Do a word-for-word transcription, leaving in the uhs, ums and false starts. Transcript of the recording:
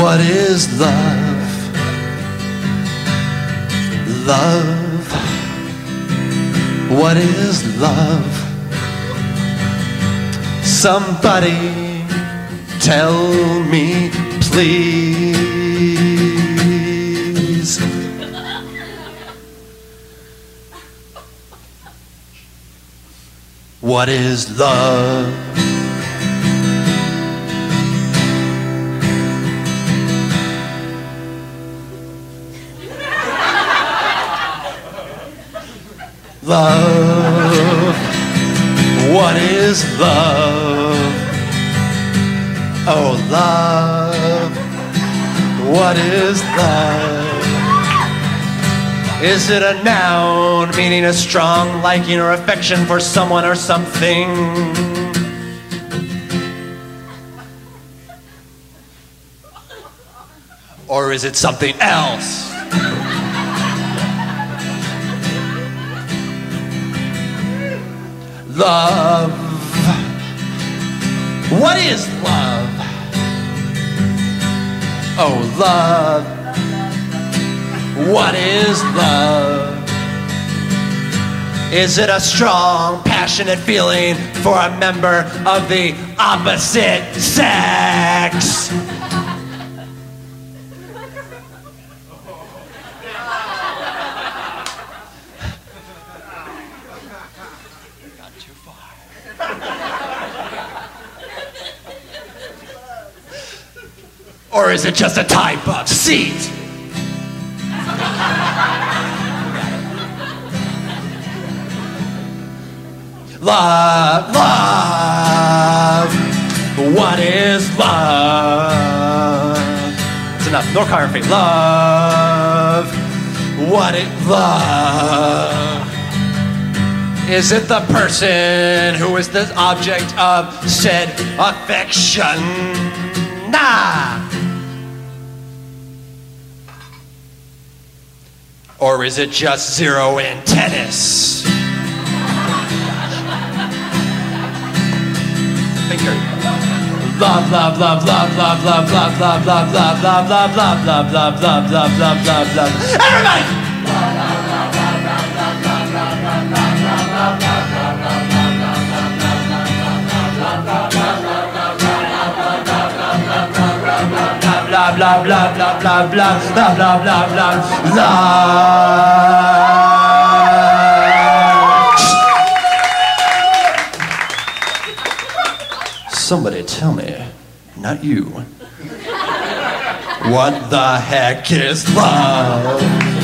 What is love? Love. What is love? Somebody tell me, please. What is love? Love. What is love? Oh, love. What is love? Is it a noun meaning a strong liking or affection for someone or something? Or is it something else? Love. What is love? Oh, love. What is love? Is it a strong, passionate feeling for a member of the opposite sex? Or is it just a type of seat? Love, love, what is love? It's enough, no choreography. Love, what is love? Is it the person who is the object of said affection? Nah. Or is it just zero in tennis? Love, love, love, love, love, love, love, love, love, love, love, love, love, love, love, love, love, love, love, love. Everybody! Blah, blah, blah, blah, blah, blah, blah, blah, blah, blah, blah. Somebody tell me, not you, what the heck is love?